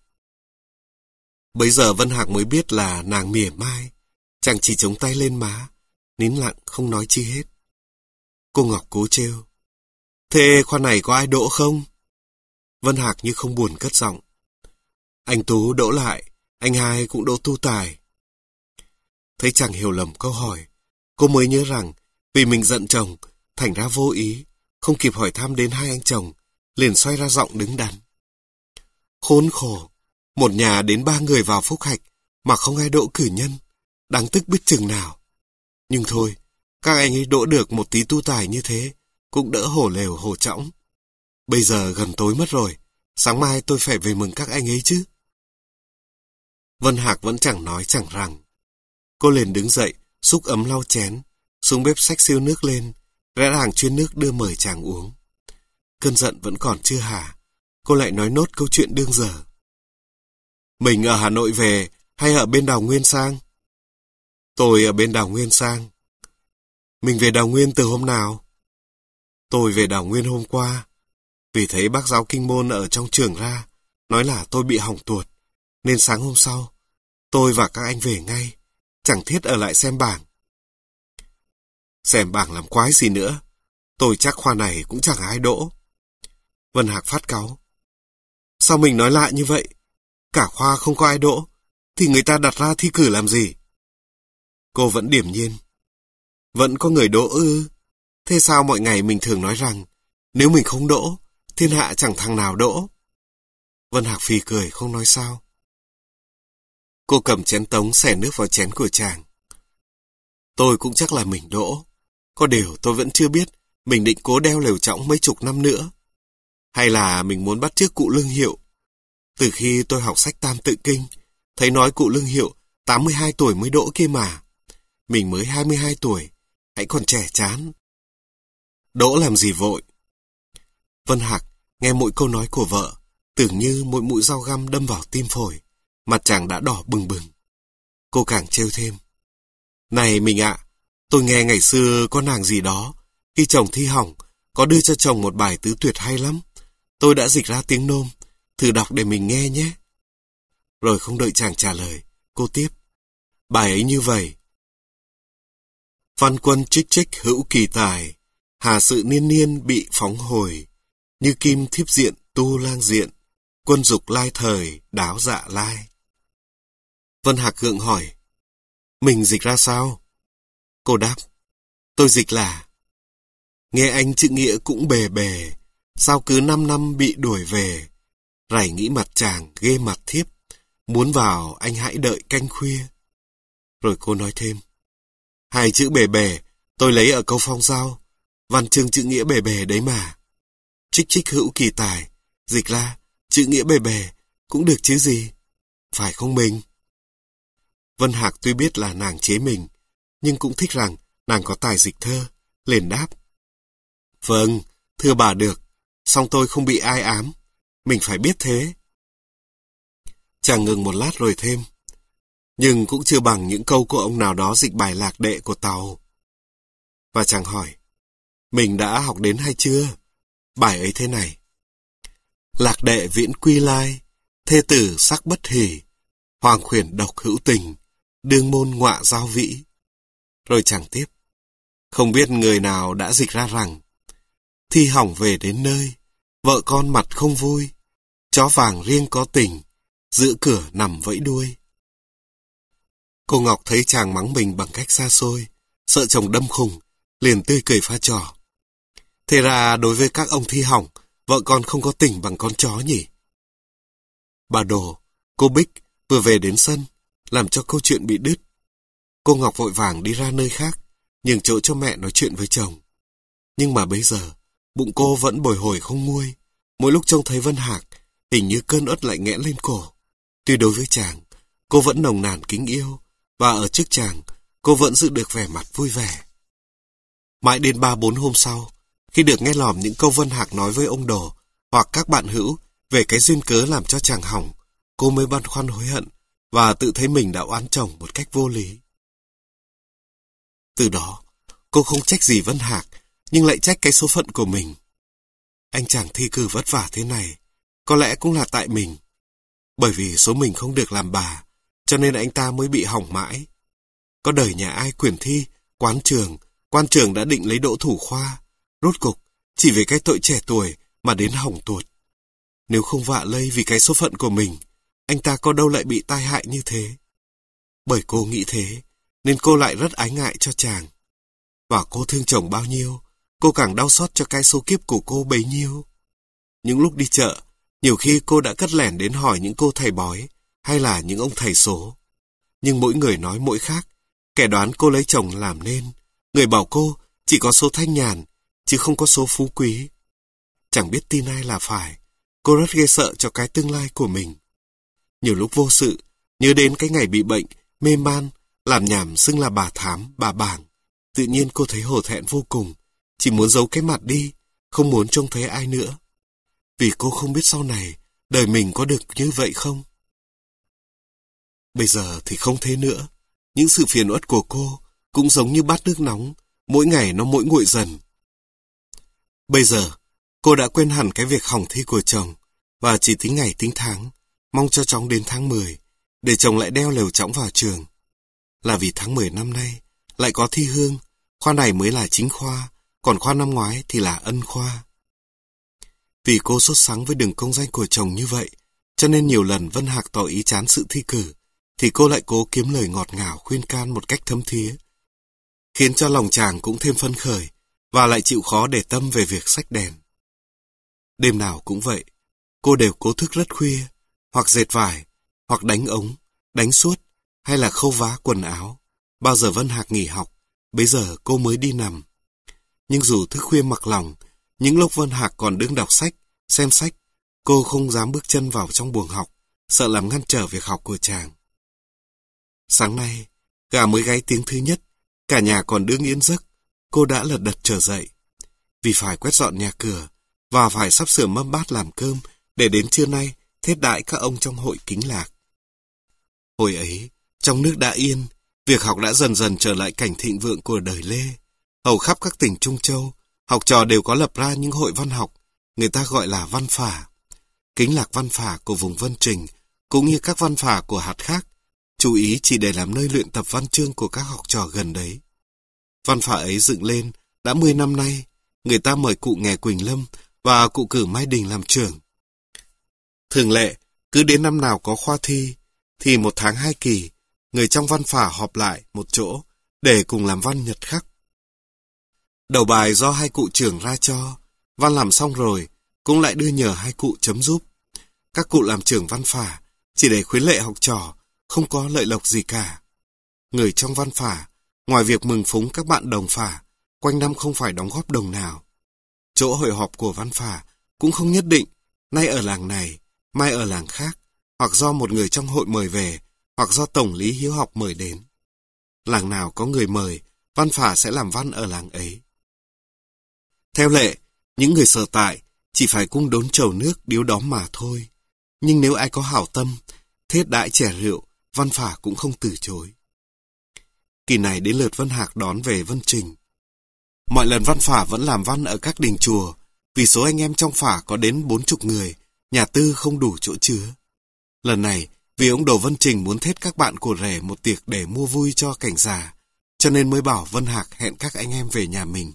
S1: Bấy giờ Vân Hạc mới biết là nàng mỉa mai. Chàng chỉ chống tay lên má, nín lặng không nói chi hết. Cô Ngọc cố trêu. Thế khoa này có ai đỗ không? Vân Hạc như không buồn cất giọng. Anh Tú đỗ lại, anh hai cũng đỗ tu tài. Thấy chàng hiểu lầm câu hỏi, cô mới nhớ rằng vì mình giận chồng, thành ra vô ý, không kịp hỏi thăm đến hai anh chồng, liền xoay ra giọng đứng đắn. Khốn khổ, một nhà đến ba người vào phúc hạch mà không ai đỗ cử nhân, đáng tức biết chừng nào. Nhưng thôi, các anh ấy đỗ được một tí tu tài như thế, cũng đỡ hổ lều hổ trõng. Bây giờ gần tối mất rồi, sáng mai tôi phải về mừng các anh ấy chứ. Vân Hạc vẫn chẳng nói chẳng rằng. Cô liền đứng dậy, xúc ấm lau chén, xuống bếp xách siêu nước lên, rẽ hàng chuyên nước đưa mời chàng uống. Cơn giận vẫn còn chưa hả, cô lại nói nốt câu chuyện đương giờ. Mình ở Hà Nội về hay ở bên Đào Nguyên sang? Tôi ở bên Đào Nguyên sang. Mình về Đào Nguyên từ hôm nào? Tôi về Đào Nguyên hôm qua. Vì thấy bác giáo kinh môn ở trong trường ra, nói là tôi bị hỏng tuột, nên sáng hôm sau, tôi và các anh về ngay, chẳng thiết ở lại xem bảng. Xem bảng làm quái gì nữa, tôi chắc khoa này cũng chẳng ai đỗ. Vân Hạc phát cáu. Sao mình nói lại như vậy? Cả khoa không có ai đỗ, thì người ta đặt ra thi cử làm gì? Cô vẫn điềm nhiên. Vẫn có người đỗ ư? Thế sao mọi ngày mình thường nói rằng, nếu mình không đỗ, thiên hạ chẳng thằng nào đỗ? Vân Hạc phì cười không nói sao. Cô cầm chén tống xẻ nước vào chén của chàng. Tôi cũng chắc là mình đỗ. Có điều tôi vẫn chưa biết mình định cố đeo lều trõng mấy chục năm nữa. Hay là mình muốn bắt chước cụ Lương Hiệu. Từ khi tôi học sách Tam Tự Kinh, thấy nói cụ Lương Hiệu tám mươi hai tuổi mới đỗ kia mà. Mình mới hai mươi hai tuổi, hãy còn trẻ chán. Đỗ làm gì vội? Vân Hạc nghe mỗi câu nói của vợ, tưởng như mỗi mũi dao găm đâm vào tim phổi. Mặt chàng đã đỏ bừng bừng. Cô càng trêu thêm. Này mình ạ, tôi nghe ngày xưa có nàng gì đó, khi chồng thi hỏng, có đưa cho chồng một bài tứ tuyệt hay lắm. Tôi đã dịch ra tiếng nôm, thử đọc để mình nghe nhé. Rồi không đợi chàng trả lời, cô tiếp. Bài ấy như vậy. Văn quân trích trích hữu kỳ tài, hà sự niên niên bị phóng hồi, như kim thiếp diện tu lang diện, quân dục lai thời đáo dạ lai. Vân Hạc gượng hỏi. Mình dịch ra sao? Cô đáp. Tôi dịch là. Nghe anh chữ nghĩa cũng bề bề, sao cứ năm năm bị đuổi về. Rảy nghĩ mặt chàng ghê mặt thiếp, muốn vào anh hãy đợi canh khuya. Rồi cô nói thêm. Hai chữ bề bề, tôi lấy ở câu phong giao, văn chương chữ nghĩa bề bề đấy mà. Trích trích hữu kỳ tài, dịch ra, chữ nghĩa bề bề, cũng được chứ gì, phải không mình? Vân Hạc tuy biết là nàng chế mình, nhưng cũng thích rằng nàng có tài dịch thơ, liền đáp. Vâng, thưa bà được, song tôi không bị ai ám, mình phải biết thế. Chàng ngừng một lát rồi thêm. Nhưng cũng chưa bằng những câu của ông nào đó dịch bài lạc đệ của Tàu. Và chàng hỏi, mình đã học đến hay chưa? Bài ấy thế này. Lạc đệ viễn quy lai, thê tử sắc bất hỉ, hoàng khuyển độc hữu tình, đương môn ngọa giao vĩ. Rồi chàng tiếp. Không biết người nào đã dịch ra rằng, thi hỏng về đến nơi, vợ con mặt không vui, chó vàng riêng có tình, giữ cửa nằm vẫy đuôi. Cô Ngọc thấy chàng mắng mình bằng cách xa xôi, sợ chồng đâm khùng, liền tươi cười pha trò. Thế ra đối với các ông thi hỏng, vợ con không có tình bằng con chó nhỉ? Bà Đồ, cô Bích vừa về đến sân, làm cho câu chuyện bị đứt. Cô Ngọc vội vàng đi ra nơi khác, nhường chỗ cho mẹ nói chuyện với chồng. Nhưng mà bây giờ, bụng cô vẫn bồi hồi không nguôi. Mỗi lúc trông thấy Vân Hạc, hình như cơn uất lại nghẽn lên cổ. Tuy đối với chàng, cô vẫn nồng nàn kính yêu, và ở trước chàng, cô vẫn giữ được vẻ mặt vui vẻ. Mãi đến ba bốn hôm sau, khi được nghe lỏm những câu Vân Hạc nói với ông Đồ hoặc các bạn hữu về cái duyên cớ làm cho chàng hỏng, cô mới băn khoăn hối hận và tự thấy mình đã oán chồng một cách vô lý. Từ đó, cô không trách gì Vân Hạc, nhưng lại trách cái số phận của mình. Anh chàng thi cử vất vả thế này, có lẽ cũng là tại mình. Bởi vì số mình không được làm bà, cho nên anh ta mới bị hỏng mãi. Có đời nhà ai quyền thi, quán trường, quan trường đã định lấy đỗ thủ khoa, rốt cục, chỉ vì cái tội trẻ tuổi mà đến hỏng tuột. Nếu không vạ lây vì cái số phận của mình, anh ta có đâu lại bị tai hại như thế. Bởi cô nghĩ thế, nên cô lại rất ái ngại cho chàng. Và cô thương chồng bao nhiêu, cô càng đau xót cho cái số kiếp của cô bấy nhiêu. Những lúc đi chợ, nhiều khi cô đã cất lẻn đến hỏi những cô thầy bói, hay là những ông thầy số. Nhưng mỗi người nói mỗi khác, kẻ đoán cô lấy chồng làm nên, người bảo cô chỉ có số thanh nhàn, chứ không có số phú quý. Chẳng biết tin ai là phải, cô rất ghê sợ cho cái tương lai của mình. Nhiều lúc vô sự, nhớ đến cái ngày bị bệnh, mê man, làm nhảm xưng là bà thám, bà bảng. Tự nhiên cô thấy hổ thẹn vô cùng, chỉ muốn giấu cái mặt đi, không muốn trông thấy ai nữa. Vì cô không biết sau này, đời mình có được như vậy không? Bây giờ thì không thế nữa. Những sự phiền uất của cô cũng giống như bát nước nóng, mỗi ngày nó mỗi nguội dần. Bây giờ, cô đã quên hẳn cái việc hỏng thi của chồng, và chỉ tính ngày tính tháng, mong cho chóng đến tháng mười, để chồng lại đeo lều chõng vào trường. Là vì tháng mười năm nay, lại có thi hương, khoa này mới là chính khoa, còn khoa năm ngoái thì là ân khoa. Vì cô sốt sắng với đường công danh của chồng như vậy, cho nên nhiều lần Vân Hạc tỏ ý chán sự thi cử, thì cô lại cố kiếm lời ngọt ngào khuyên can một cách thấm thía, khiến cho lòng chàng cũng thêm phấn khởi, và lại chịu khó để tâm về việc xách đèn. Đêm nào cũng vậy, cô đều cố thức rất khuya, hoặc dệt vải, hoặc đánh ống, đánh suốt, hay là khâu vá quần áo. Bao giờ Vân Hạc nghỉ học, bấy giờ cô mới đi nằm. Nhưng dù thức khuya mặc lòng, những lúc Vân Hạc còn đứng đọc sách, xem sách, cô không dám bước chân vào trong buồng học, sợ làm ngăn trở việc học của chàng. Sáng nay, gà mới gáy tiếng thứ nhất, cả nhà còn đương yên giấc, cô đã lật đật trở dậy. Vì phải quét dọn nhà cửa, và phải sắp sửa mâm bát làm cơm, để đến trưa nay thết đãi các ông trong hội kính lạc. Hồi ấy, trong nước đã yên, việc học đã dần dần trở lại cảnh thịnh vượng của đời Lê. Hầu khắp các tỉnh Trung Châu, học trò đều có lập ra những hội văn học, người ta gọi là văn phả. Kính lạc văn phả của vùng Vân Trình, cũng như các văn phả của hạt khác, chú ý chỉ để làm nơi luyện tập văn chương của các học trò gần đấy. Văn phả ấy dựng lên đã mười năm nay, người ta mời cụ Nghè Quỳnh Lâm và cụ Cử Mai Đình làm trưởng. Thường lệ, cứ đến năm nào có khoa thi, thì một tháng hai kỳ, người trong văn phả họp lại một chỗ để cùng làm văn nhật khắc. Đầu bài do hai cụ trưởng ra cho, văn làm xong rồi, cũng lại đưa nhờ hai cụ chấm giúp. Các cụ làm trưởng văn phả, chỉ để khuyến lệ học trò, không có lợi lộc gì cả. Người trong văn phả, Ngoài việc mừng phúng các bạn đồng phả, quanh năm không phải đóng góp đồng nào. Chỗ hội họp của văn phả cũng không nhất định, nay ở làng này, mai ở làng khác, hoặc do một người trong hội mời về, hoặc do tổng lý hiếu học mời đến. Làng nào có người mời, văn phả sẽ làm văn ở làng ấy. Theo lệ, những người sở tại chỉ phải cung đốn chầu nước điếu đóm mà thôi. Nhưng nếu ai có hảo tâm, thiết đãi chè rượu, văn phả cũng không từ chối. Kỳ này đến lượt Vân Hạc đón về Vân Trình. Mọi lần văn phả vẫn làm văn ở các đình chùa, vì số anh em trong phả có đến bốn chục người, nhà tư không đủ chỗ chứa. Lần này, vì ông Đồ Vân Trình muốn thết các bạn của rể một tiệc để mua vui cho cảnh già, cho nên mới bảo Vân Hạc hẹn các anh em về nhà mình.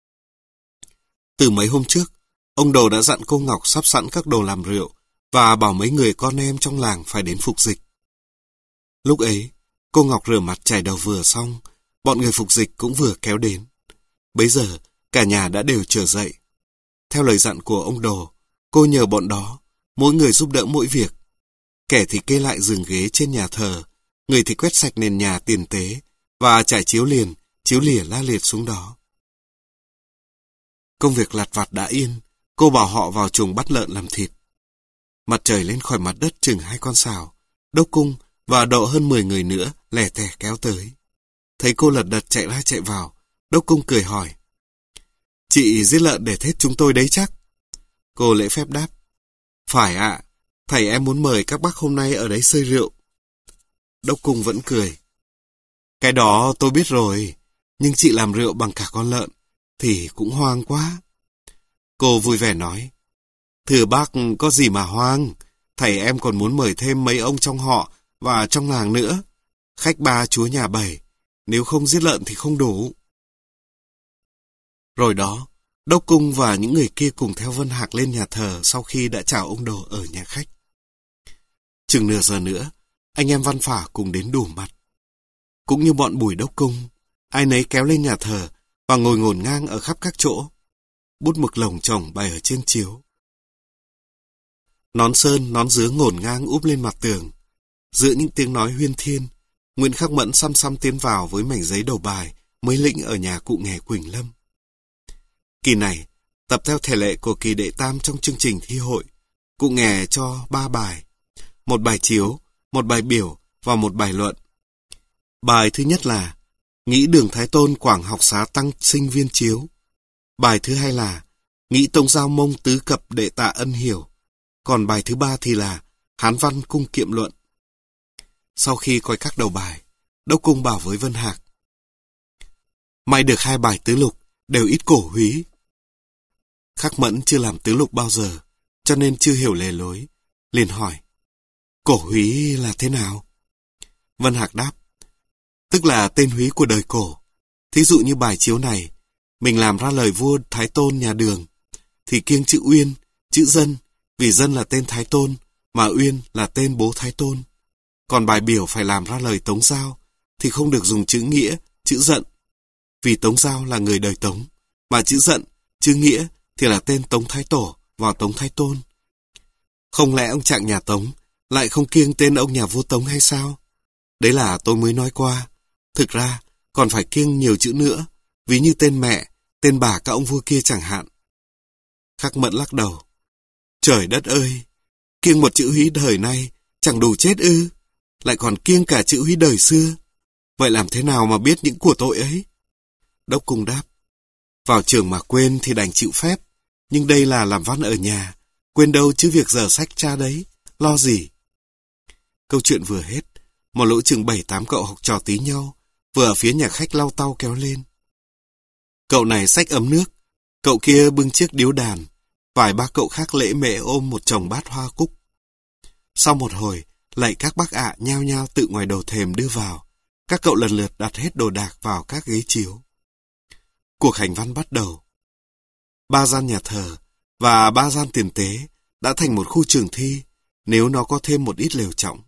S1: Từ mấy hôm trước, ông Đồ đã dặn cô Ngọc sắp sẵn các đồ làm rượu và bảo mấy người con em trong làng phải đến phục dịch. Lúc ấy, cô Ngọc rửa mặt chải đầu vừa xong, bọn người phục dịch cũng vừa kéo đến. Bấy giờ, cả nhà đã đều trở dậy. Theo lời dặn của ông Đồ, cô nhờ bọn đó, mỗi người giúp đỡ mỗi việc. Kẻ thì kê lại giường ghế trên nhà thờ, người thì quét sạch nền nhà tiền tế, và trải chiếu liền, chiếu lìa la liệt xuống đó. Công việc lặt vặt đã yên, cô bảo họ vào chuồng bắt lợn làm thịt. Mặt trời lên khỏi mặt đất chừng hai con sào, Đốc Cung và độ hơn mười người nữa lẻ tẻ kéo tới. Thấy cô lật đật chạy ra chạy vào, Đốc Cung cười hỏi: "Chị giết lợn để thết chúng tôi đấy chắc?" Cô lễ phép đáp: "Phải ạ, thầy em muốn mời các bác hôm nay ở đấy xơi rượu." Đốc Cung vẫn cười: "Cái đó tôi biết rồi, nhưng chị làm rượu bằng cả con lợn thì cũng hoang quá." Cô vui vẻ nói: "Thưa bác, có gì mà hoang, thầy em còn muốn mời thêm mấy ông trong họ và trong làng nữa. Khách ba chúa nhà bảy, nếu không giết lợn thì không đủ." Rồi đó, Đốc Cung và những người kia cùng theo Vân Hạc lên nhà thờ sau khi đã chào ông Đồ ở nhà khách. Chừng nửa giờ nữa, anh em văn phả cùng đến đủ mặt. Cũng như bọn Bùi Đốc Cung, ai nấy kéo lên nhà thờ và ngồi ngổn ngang ở khắp các chỗ. Bút mực lồng chồng bày ở trên chiếu. Nón sơn, nón dứa ngổn ngang úp lên mặt tường. Giữa những tiếng nói huyên thiên, Nguyễn Khắc Mẫn xăm xăm tiến vào với mảnh giấy đầu bài mới lĩnh ở nhà cụ nghè Quỳnh Lâm. Kỳ này, tập theo thể lệ của kỳ đệ tam trong chương trình thi hội, cụ nghè cho ba bài, một bài chiếu, một bài biểu và một bài luận. Bài thứ nhất là Nghĩ Đường Thái Tôn Quảng học xá tăng sinh viên chiếu. Bài thứ hai là Nghĩ Tông Giao Mông tứ cập đệ tạ ân hiểu. Còn bài thứ ba thì là Hán văn cung kiệm luận. Sau khi coi các đầu bài, Đốc Cung bảo với Vân Hạc: "May được hai bài tứ lục đều ít cổ húy." Khắc Mẫn chưa làm tứ lục bao giờ, cho nên chưa hiểu lề lối, liền hỏi: "Cổ húy là thế nào?" Vân Hạc đáp: "Tức là tên húy của đời cổ. Thí dụ như bài chiếu này, mình làm ra lời vua Thái Tôn nhà Đường, thì kiêng chữ Uyên, chữ Dân, vì Dân là tên Thái Tôn, mà Uyên là tên bố Thái Tôn. Còn bài biểu phải làm ra lời Tống Giao, thì không được dùng chữ Nghĩa, chữ Giận, vì Tống Giao là người đời Tống, mà chữ Giận, chữ Nghĩa thì là tên Tống Thái Tổ và Tống Thái Tôn. Không lẽ ông Trạng nhà Tống lại không kiêng tên ông nhà vua Tống hay sao? Đấy là tôi mới nói qua. Thực ra, còn phải kiêng nhiều chữ nữa, ví như tên mẹ, tên bà các ông vua kia chẳng hạn." Khắc Mẫn lắc đầu: "Trời đất ơi! Kiêng một chữ húy đời nay chẳng đủ chết ư? Lại còn kiêng cả chữ húy đời xưa. Vậy làm thế nào mà biết những của tội ấy?" Đốc Cung đáp: "Vào trường mà quên thì đành chịu phép, nhưng đây là làm văn ở nhà, quên đâu chứ việc dở sách cha đấy, lo gì." Câu chuyện vừa hết, một lũ chừng bảy tám cậu học trò tí nhau, vừa ở phía nhà khách lau tau kéo lên. Cậu này xách ấm nước, cậu kia bưng chiếc điếu đàn, vài ba cậu khác lễ mễ ôm một chồng bát hoa cúc. Sau một hồi, lại các bác ạ nhao nhao tự ngoài đầu thềm đưa vào, các cậu lần lượt đặt hết đồ đạc vào các ghế chiếu. Cuộc hành văn bắt đầu. Ba gian nhà thờ và ba gian tiền tế đã thành một khu trường thi, nếu nó có thêm một ít lều trỏng.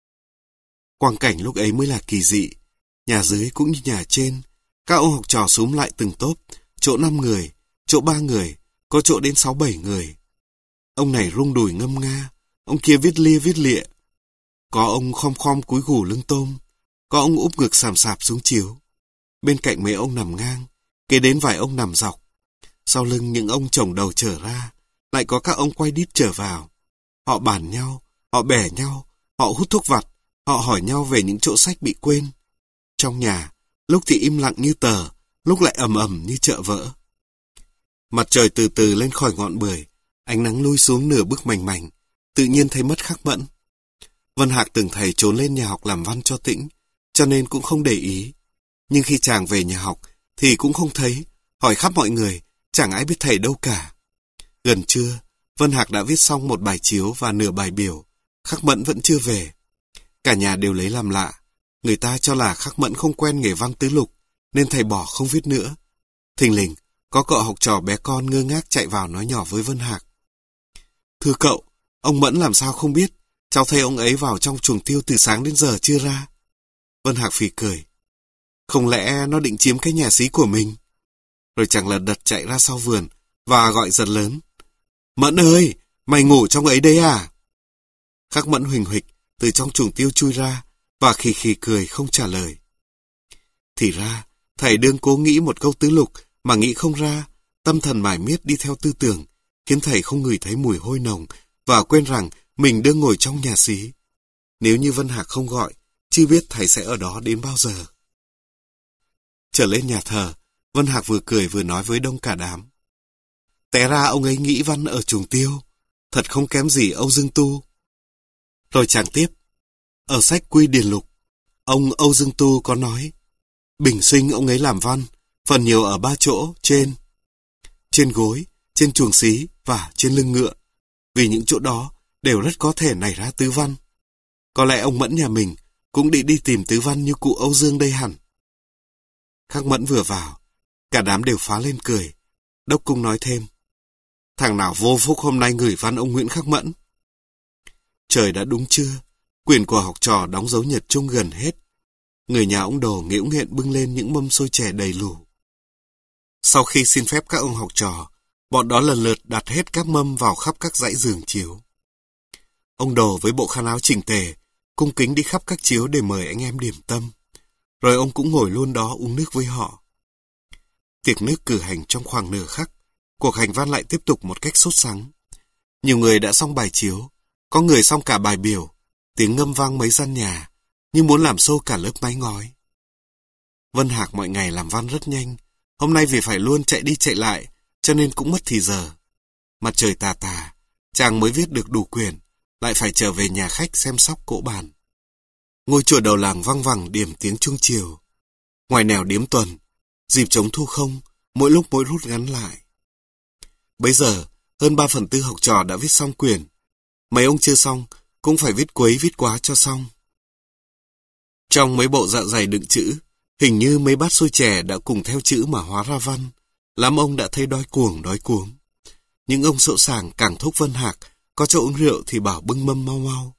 S1: Quang cảnh lúc ấy mới là kỳ dị. Nhà dưới cũng như nhà trên, các ông học trò xúm lại từng tốp, chỗ năm người, chỗ ba người, có chỗ đến sáu bảy người. Ông này rung đùi ngâm nga, ông kia viết lia viết lịa. Có ông khom khom cúi gù lưng tôm, có ông úp ngực sàm sạp xuống chiếu. Bên cạnh mấy ông nằm ngang, kế đến vài ông nằm dọc. Sau lưng những ông chồng đầu trở ra, lại có các ông quay đít trở vào. Họ bàn nhau, họ bẻ nhau, họ hút thuốc vặt, họ hỏi nhau về những chỗ sách bị quên. Trong nhà, lúc thì im lặng như tờ, lúc lại ầm ầm như chợ vỡ. Mặt trời từ từ lên khỏi ngọn bưởi, ánh nắng lui xuống nửa bức mảnh mảnh, tự nhiên thấy mất Khắc Mẫn. Vân Hạc tưởng thầy trốn lên nhà học làm văn cho tĩnh, cho nên cũng không để ý. Nhưng khi chàng về nhà học thì cũng không thấy, hỏi khắp mọi người, chẳng ai biết thầy đâu cả. Gần trưa, Vân Hạc đã viết xong một bài chiếu và nửa bài biểu, Khắc Mẫn vẫn chưa về. Cả nhà đều lấy làm lạ, người ta cho là Khắc Mẫn không quen nghề văn tứ lục, nên thầy bỏ không viết nữa. Thình lình, có cậu học trò bé con ngơ ngác chạy vào nói nhỏ với Vân Hạc. Thưa cậu, ông Mẫn làm sao không biết, cháu thấy ông ấy vào trong chuồng tiêu từ sáng đến giờ chưa ra. Vân Hạc phì cười. Không lẽ nó định chiếm cái nhà xí của mình? Rồi chàng lật đật chạy ra sau vườn và gọi giật lớn. Mẫn ơi, mày ngủ trong ấy đấy à? Khắc Mẫn huỳnh huỵch từ trong chuồng tiêu chui ra và khì khì cười không trả lời. Thì ra, thầy đương cố nghĩ một câu tứ lục mà nghĩ không ra, tâm thần mải miết đi theo tư tưởng, khiến thầy không ngửi thấy mùi hôi nồng và quên rằng mình đương ngồi trong nhà xí. Nếu như Vân Hạc không gọi, chưa biết thầy sẽ ở đó đến bao giờ. Trở lên nhà thờ, Vân Hạc vừa cười vừa nói với đông cả đám. Té ra ông ấy nghĩ văn ở chuồng tiêu, thật không kém gì Âu Dương Tu. Rồi chàng tiếp, ở sách Quy Điển Lục, ông Âu Dương Tu có nói, bình sinh ông ấy làm văn, phần nhiều ở ba chỗ trên, trên gối, trên chuồng xí và trên lưng ngựa, vì những chỗ đó đều rất có thể nảy ra tứ văn. Có lẽ ông Mẫn nhà mình cũng định đi tìm tứ văn như cụ Âu Dương đây hẳn. Khắc Mẫn vừa vào, cả đám đều phá lên cười. Đốc Cung nói thêm, thằng nào vô phúc hôm nay gửi văn ông Nguyễn Khắc Mẫn. Trời đã đúng trưa, quyển của học trò đóng dấu nhật chung gần hết. Người nhà ông Đồ nghễu nghện bưng lên những mâm xôi chè đầy lù. Sau khi xin phép các ông học trò, bọn đó lần lượt đặt hết các mâm vào khắp các dãy giường chiếu. Ông Đồ với bộ khăn áo chỉnh tề, cung kính đi khắp các chiếu để mời anh em điểm tâm. Rồi ông cũng ngồi luôn đó uống nước với họ. Tiệc nước cử hành trong khoảng nửa khắc, cuộc hành văn lại tiếp tục một cách sốt sắng. Nhiều người đã xong bài chiếu, có người xong cả bài biểu, tiếng ngâm vang mấy gian nhà, như muốn làm xô cả lớp mái ngói. Vân Hạc mọi ngày làm văn rất nhanh, hôm nay vì phải luôn chạy đi chạy lại, cho nên cũng mất thì giờ. Mặt trời tà tà, chàng mới viết được đủ quyển, lại phải trở về nhà khách xem sóc cỗ bàn. Ngôi chùa đầu làng văng vẳng điểm tiếng chuông chiều. Ngoài nẻo điếm tuần, dịp trống thu không, mỗi lúc mỗi rút ngắn lại. Bấy giờ, hơn ba phần tư học trò đã viết xong quyển. Mấy ông chưa xong, cũng phải viết quấy viết quá cho xong. Trong mấy bộ dạ dày đựng chữ, hình như mấy bát xôi chè đã cùng theo chữ mà hóa ra văn. Lắm ông đã thấy đói cuồng đói cuống. Những ông sỗ sàng càng thúc Vân Hạc, có chỗ uống rượu thì bảo bưng mâm mau mau.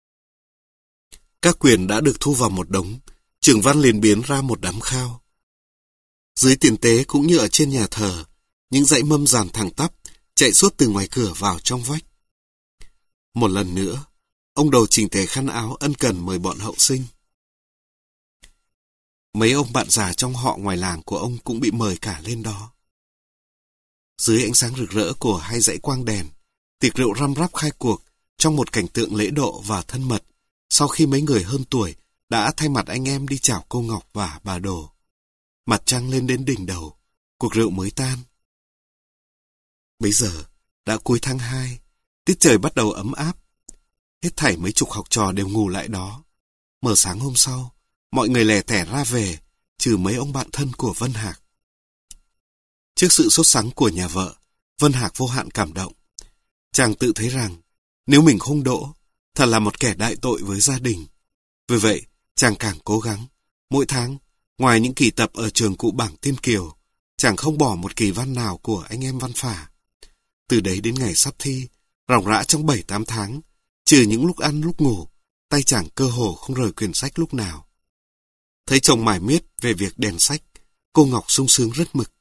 S1: Các quyển đã được thu vào một đống, Trường Văn liền biến ra một đám khao. Dưới tiền tế cũng như ở trên nhà thờ, những dãy mâm dàn thẳng tắp, chạy suốt từ ngoài cửa vào trong vách. Một lần nữa, ông Đồ chỉnh tề khăn áo ân cần mời bọn hậu sinh. Mấy ông bạn già trong họ ngoài làng của ông cũng bị mời cả lên đó. Dưới ánh sáng rực rỡ của hai dãy quang đèn, tiệc rượu răm rắp khai cuộc trong một cảnh tượng lễ độ và thân mật, sau khi mấy người hơn tuổi đã thay mặt anh em đi chào cô Ngọc và bà Đồ. Mặt trăng lên đến đỉnh đầu, cuộc rượu mới tan. Bấy giờ, đã cuối tháng hai, tiết trời bắt đầu ấm áp. Hết thảy mấy chục học trò đều ngủ lại đó. Mở sáng hôm sau, mọi người lẻ tẻ ra về, trừ mấy ông bạn thân của Vân Hạc. Trước sự sốt sắng của nhà vợ, Vân Hạc vô hạn cảm động. Chàng tự thấy rằng, nếu mình không đỗ, thật là một kẻ đại tội với gia đình. Vì vậy, chàng càng cố gắng. Mỗi tháng, ngoài những kỳ tập ở trường cụ Bảng Tiên Kiều, chàng không bỏ một kỳ văn nào của anh em văn phả. Từ đấy đến ngày sắp thi, ròng rã trong bảy tám tháng, trừ những lúc ăn lúc ngủ, tay chàng cơ hồ không rời quyển sách lúc nào. Thấy chồng mải miết về việc đèn sách, cô Ngọc sung sướng rất mực.